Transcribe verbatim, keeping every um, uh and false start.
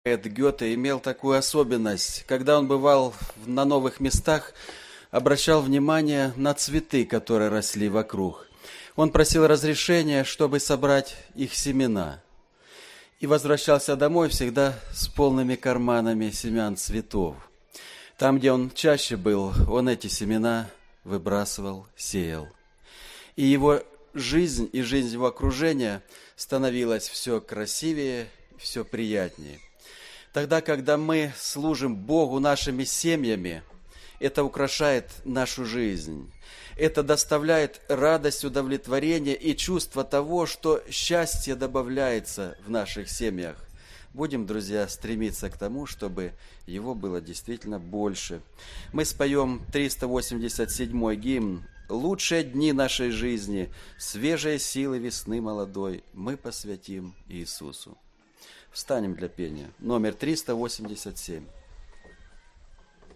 Поэт Гёте имел такую особенность. Когда он бывал на новых местах, обращал внимание на цветы, которые росли вокруг. Он просил разрешения, чтобы собрать их семена. И возвращался домой всегда с полными карманами семян цветов. Там, где он чаще был, он эти семена выбрасывал, сеял. И его жизнь и жизнь его окружения становилась все красивее, все приятнее. Тогда, когда мы служим Богу нашими семьями, это украшает нашу жизнь. Это доставляет радость, удовлетворение и чувство того, что счастье добавляется в наших семьях. Будем, друзья, стремиться к тому, чтобы его было действительно больше. Мы споем триста восемьдесят седьмой гимн. «Лучшие дни нашей жизни, свежие силы весны молодой, мы посвятим Иисусу». Встанем для пения. Номер триста восемьдесят семь.